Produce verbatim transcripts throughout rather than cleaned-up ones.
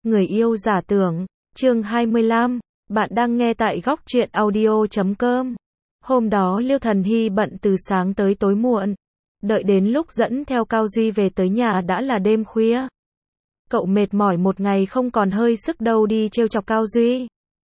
Người yêu giả tưởng, chương hai mươi lăm, bạn đang nghe tại góc truyện audio chấm com. Hôm đó Liêu Thần Hy bận từ sáng tới tối muộn. Đợi đến lúc dẫn theo Cao Duy về tới nhà đã là đêm khuya. Cậu mệt mỏi một ngày không còn hơi sức đâu đi trêu chọc Cao Duy.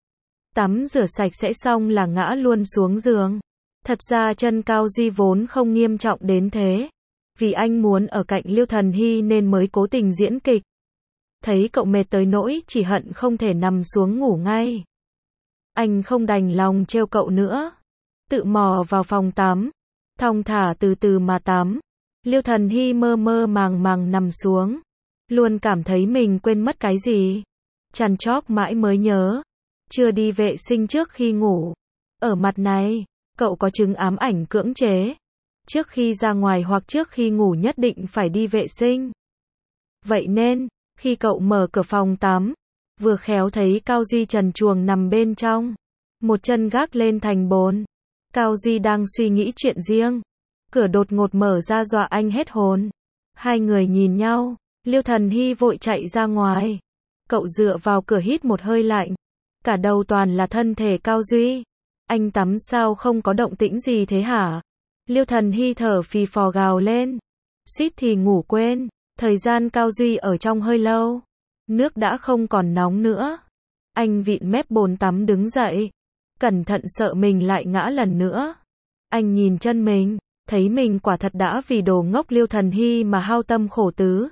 Tắm rửa sạch sẽ xong là ngã luôn xuống giường. Thật ra chân Cao Duy vốn không nghiêm trọng đến thế. Vì anh muốn ở cạnh Liêu Thần Hy nên mới cố tình diễn kịch. Thấy cậu mệt tới nỗi chỉ hận không thể nằm xuống ngủ ngay. Anh không đành lòng trêu cậu nữa. Tự mò vào phòng tắm. Thong thả từ từ mà tắm. Liêu Thần Hy mơ mơ màng màng nằm xuống. Luôn cảm thấy mình quên mất cái gì. Chằn chóc mãi mới nhớ. Chưa đi vệ sinh trước khi ngủ. Ở mặt này, cậu có chứng ám ảnh cưỡng chế. Trước khi ra ngoài hoặc trước khi ngủ nhất định phải đi vệ sinh. Vậy nên, khi cậu mở cửa phòng tắm, vừa khéo thấy Cao Duy trần truồng nằm bên trong. Một chân gác lên thành bồn. Cao Duy đang suy nghĩ chuyện riêng. Cửa đột ngột mở ra dọa anh hết hồn. Hai người nhìn nhau, Liêu Thần Hy vội chạy ra ngoài. Cậu dựa vào cửa hít một hơi lạnh. Cả đầu toàn là thân thể Cao Duy. Anh tắm sao không có động tĩnh gì thế hả? Liêu Thần Hy thở phì phò gào lên. Suýt thì ngủ quên. Thời gian Cao Duy ở trong hơi lâu. Nước đã không còn nóng nữa. Anh vịn mép bồn tắm đứng dậy. Cẩn thận sợ mình lại ngã lần nữa. Anh nhìn chân mình. Thấy mình quả thật đã vì đồ ngốc Liêu Thần Hy mà hao tâm khổ tứ.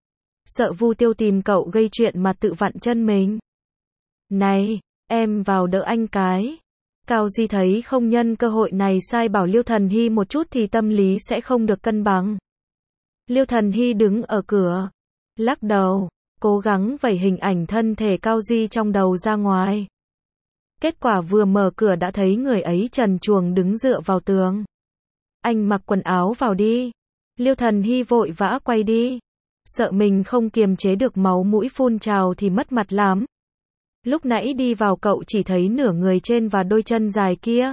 Sợ Vu Tiêu tìm cậu gây chuyện mà tự vặn chân mình. Này, em vào đỡ anh cái. Cao Duy thấy không nhân cơ hội này sai bảo Liêu Thần Hy một chút thì tâm lý sẽ không được cân bằng. Liêu Thần Hy đứng ở cửa, lắc đầu, cố gắng vẩy hình ảnh thân thể Cao Duy trong đầu ra ngoài. Kết quả vừa mở cửa đã thấy người ấy trần truồng đứng dựa vào tường. Anh mặc quần áo vào đi. Liêu Thần Hy vội vã quay đi. Sợ mình không kiềm chế được máu mũi phun trào thì mất mặt lắm. Lúc nãy đi vào cậu chỉ thấy nửa người trên và đôi chân dài kia.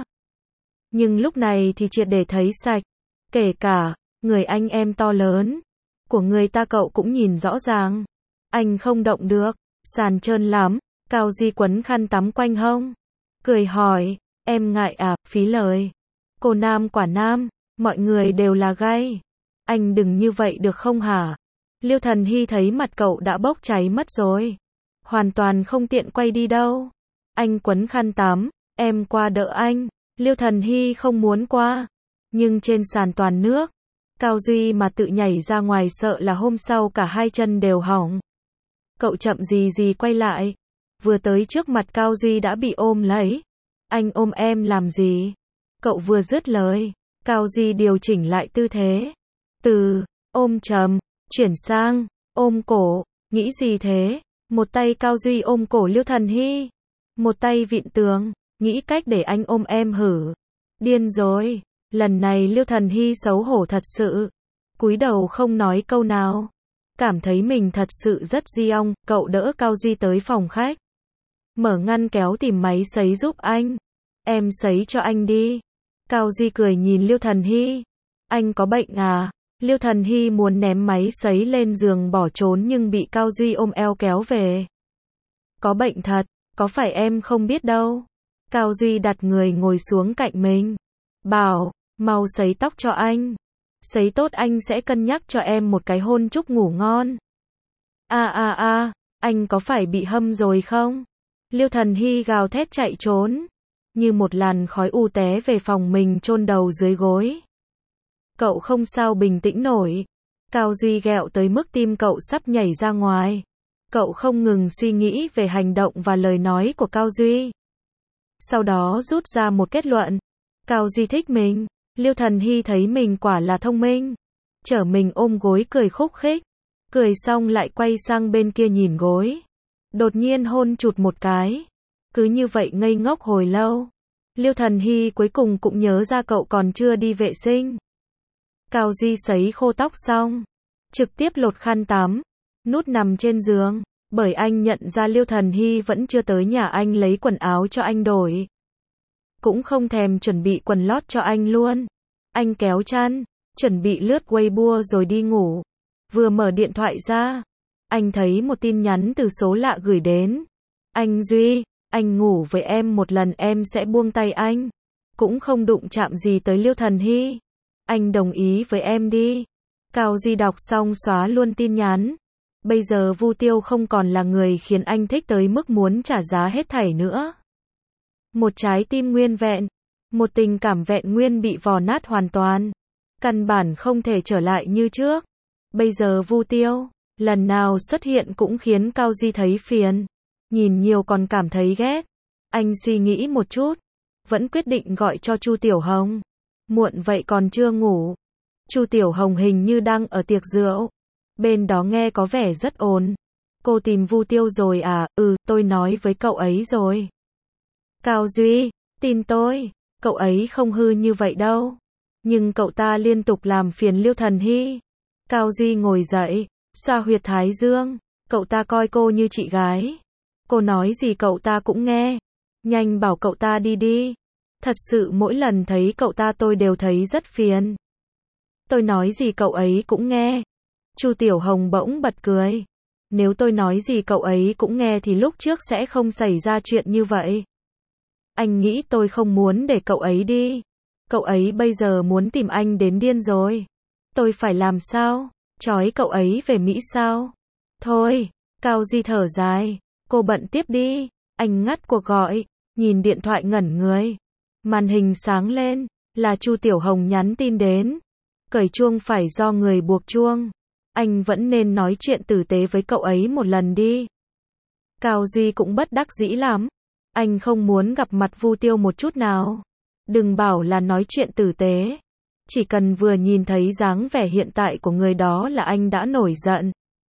Nhưng lúc này thì triệt để thấy sạch. Kể cả người anh em to lớn của người ta cậu cũng nhìn rõ ràng. Anh không động được, sàn trơn lắm. Cao Duy quấn khăn tắm quanh hông, cười hỏi, em ngại à, phí lời. Cô nam quả nam, mọi người đều là gay. Anh đừng như vậy được không hả? Liêu Thần Hy thấy mặt cậu đã bốc cháy mất rồi. Hoàn toàn không tiện quay đi đâu. Anh quấn khăn tắm, em qua đỡ anh. Liêu Thần Hy không muốn qua. Nhưng trên sàn toàn nước. Cao Duy mà tự nhảy ra ngoài sợ là hôm sau cả hai chân đều hỏng. Cậu chậm gì gì quay lại. Vừa tới trước mặt Cao Duy đã bị ôm lấy. Anh ôm em làm gì? Cậu vừa dứt lời. Cao Duy điều chỉnh lại tư thế. Từ ôm chầm, chuyển sang ôm cổ. Nghĩ gì thế? Một tay Cao Duy ôm cổ Liêu Thần Hy. Một tay vịn tường. Nghĩ cách để anh ôm em hử? Điên rồi. Lần này Liêu Thần Hy xấu hổ thật sự. Cúi đầu không nói câu nào. Cảm thấy mình thật sự rất di ong. Cậu đỡ Cao Duy tới phòng khách. Mở ngăn kéo tìm máy sấy giúp anh. Em sấy cho anh đi. Cao Duy cười nhìn Liêu Thần Hy. Anh có bệnh à? Liêu Thần Hy muốn ném máy sấy lên giường bỏ trốn nhưng bị Cao Duy ôm eo kéo về. Có bệnh thật, có phải em không biết đâu. Cao Duy đặt người ngồi xuống cạnh mình. Bảo, mau sấy tóc cho anh. Sấy tốt anh sẽ cân nhắc cho em một cái hôn chúc ngủ ngon. A a a, anh có phải bị hâm rồi không? Liêu Thần Hy gào thét chạy trốn. Như một làn khói u té về phòng mình chôn đầu dưới gối. Cậu không sao bình tĩnh nổi. Cao Duy ghẹo tới mức tim cậu sắp nhảy ra ngoài. Cậu không ngừng suy nghĩ về hành động và lời nói của Cao Duy. Sau đó rút ra một kết luận. Cao Duy thích mình. Liêu Thần Hy thấy mình quả là thông minh. Chở mình ôm gối cười khúc khích. Cười xong lại quay sang bên kia nhìn gối. Đột nhiên hôn chụt một cái. Cứ như vậy ngây ngốc hồi lâu. Liêu Thần Hy cuối cùng cũng nhớ ra cậu còn chưa đi vệ sinh. Cao Duy sấy khô tóc xong. Trực tiếp lột khăn tắm. Nút nằm trên giường. Bởi anh nhận ra Liêu Thần Hy vẫn chưa tới nhà anh lấy quần áo cho anh đổi. Cũng không thèm chuẩn bị quần lót cho anh luôn. Anh kéo chăn. Chuẩn bị lướt Weibo rồi đi ngủ. Vừa mở điện thoại ra. Anh thấy một tin nhắn từ số lạ gửi đến. Anh Duy, anh ngủ với em một lần em sẽ buông tay anh. Cũng không đụng chạm gì tới Liêu Thần Hy. Anh đồng ý với em đi. Cao Duy đọc xong xóa luôn tin nhắn. Bây giờ Vu Tiêu không còn là người khiến anh thích tới mức muốn trả giá hết thảy nữa. Một trái tim nguyên vẹn, một tình cảm vẹn nguyên bị vò nát hoàn toàn. Căn bản không thể trở lại như trước. Bây giờ Vu Tiêu, lần nào xuất hiện cũng khiến Cao Duy thấy phiền. Nhìn nhiều còn cảm thấy ghét. Anh suy nghĩ một chút, vẫn quyết định gọi cho Chu Tiểu Hồng. Muộn vậy còn chưa ngủ. Chu Tiểu Hồng hình như đang ở tiệc rượu. Bên đó nghe có vẻ rất ồn. Cô tìm Vu Tiêu rồi à? Ừ, tôi nói với cậu ấy rồi. Cao Duy, tin tôi, cậu ấy không hư như vậy đâu. Nhưng cậu ta liên tục làm phiền Liêu Thần Hy. Cao Duy ngồi dậy, xoa huyệt thái dương. Cậu ta coi cô như chị gái. Cô nói gì cậu ta cũng nghe. Nhanh bảo cậu ta đi đi. Thật sự mỗi lần thấy cậu ta tôi đều thấy rất phiền. Tôi nói gì cậu ấy cũng nghe. Chu Tiểu Hồng bỗng bật cười. Nếu tôi nói gì cậu ấy cũng nghe thì lúc trước sẽ không xảy ra chuyện như vậy. Anh nghĩ tôi không muốn để cậu ấy đi. Cậu ấy bây giờ muốn tìm anh đến điên rồi. Tôi phải làm sao? Trói cậu ấy về Mỹ sao? Thôi, Cao Duy thở dài. Cô bận tiếp đi. Anh ngắt cuộc gọi, nhìn điện thoại ngẩn người. Màn hình sáng lên, là Chu Tiểu Hồng nhắn tin đến. Cởi chuông phải do người buộc chuông. Anh vẫn nên nói chuyện tử tế với cậu ấy một lần đi. Cao Duy cũng bất đắc dĩ lắm. Anh không muốn gặp mặt Vu Tiêu một chút nào. Đừng bảo là nói chuyện tử tế. Chỉ cần vừa nhìn thấy dáng vẻ hiện tại của người đó là anh đã nổi giận.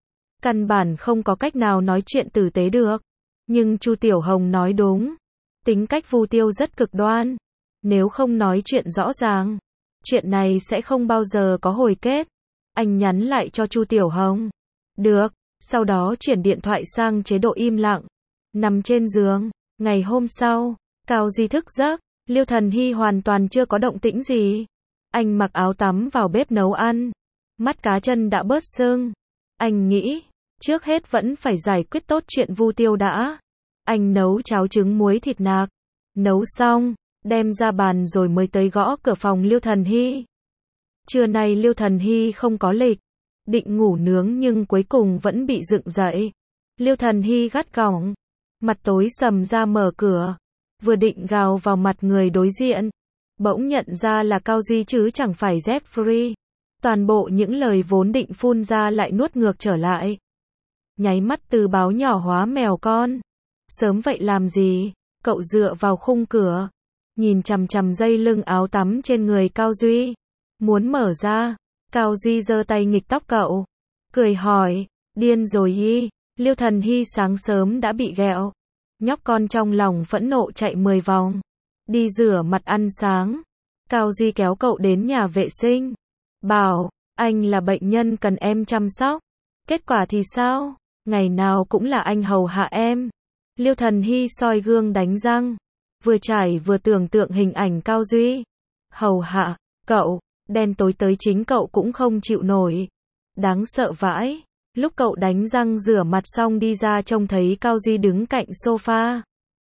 Căn bản không có cách nào nói chuyện tử tế được. Nhưng Chu Tiểu Hồng nói đúng. Tính cách Vu Tiêu rất cực đoan. Nếu không nói chuyện rõ ràng, chuyện này sẽ không bao giờ có hồi kết. Anh nhắn lại cho Chu Tiểu Hồng. Được, sau đó chuyển điện thoại sang chế độ im lặng. Nằm trên giường, ngày hôm sau, Cao Duy thức giấc, Liêu Thần Hy hoàn toàn chưa có động tĩnh gì. Anh mặc áo tắm vào bếp nấu ăn. Mắt cá chân đã bớt sưng. Anh nghĩ, trước hết vẫn phải giải quyết tốt chuyện Vu Tiêu đã. Anh nấu cháo trứng muối thịt nạc. Nấu xong, đem ra bàn rồi mới tới gõ cửa phòng Liêu Thần Hy. Trưa nay Liêu Thần Hy không có lịch. Định ngủ nướng nhưng cuối cùng vẫn bị dựng dậy. Liêu Thần Hy gắt gỏng. Mặt tối sầm ra mở cửa. Vừa định gào vào mặt người đối diện. Bỗng nhận ra là Cao Duy chứ chẳng phải Jeffrey. Toàn bộ những lời vốn định phun ra lại nuốt ngược trở lại. Nháy mắt từ báo nhỏ hóa mèo con. Sớm vậy làm gì? Cậu dựa vào khung cửa. Nhìn chằm chằm dây lưng áo tắm trên người Cao Duy. Muốn mở ra. Cao Duy giơ tay nghịch tóc cậu. Cười hỏi. Điên rồi y. Liêu Thần Hy sáng sớm đã bị ghẹo. Nhóc con trong lòng phẫn nộ chạy mười vòng. Đi rửa mặt ăn sáng. Cao Duy kéo cậu đến nhà vệ sinh. Bảo, anh là bệnh nhân cần em chăm sóc. Kết quả thì sao? Ngày nào cũng là anh hầu hạ em. Liêu Thần Hy soi gương đánh răng. Vừa trải vừa tưởng tượng hình ảnh Cao Duy. Hầu hạ, cậu, đen tối tới chính cậu cũng không chịu nổi. Đáng sợ vãi. Lúc cậu đánh răng rửa mặt xong đi ra trông thấy Cao Duy đứng cạnh sofa.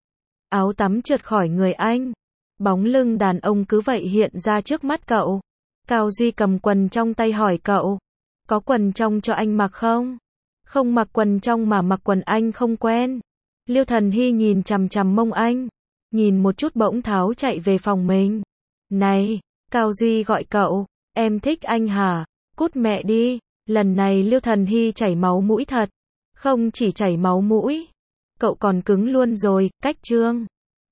Áo tắm trượt khỏi người anh. Bóng lưng đàn ông cứ vậy hiện ra trước mắt cậu. Cao Duy cầm quần trong tay hỏi cậu. Có quần trong cho anh mặc không? Không mặc quần trong mà mặc quần anh không quen. Liêu Thần Hy nhìn chằm chằm mông anh. Nhìn một chút bỗng tháo chạy về phòng mình. Này, Cao Duy gọi cậu. Em thích anh hả? Cút mẹ đi. Lần này Liêu Thần Hy chảy máu mũi thật. Không chỉ chảy máu mũi. Cậu còn cứng luôn rồi, cách trương.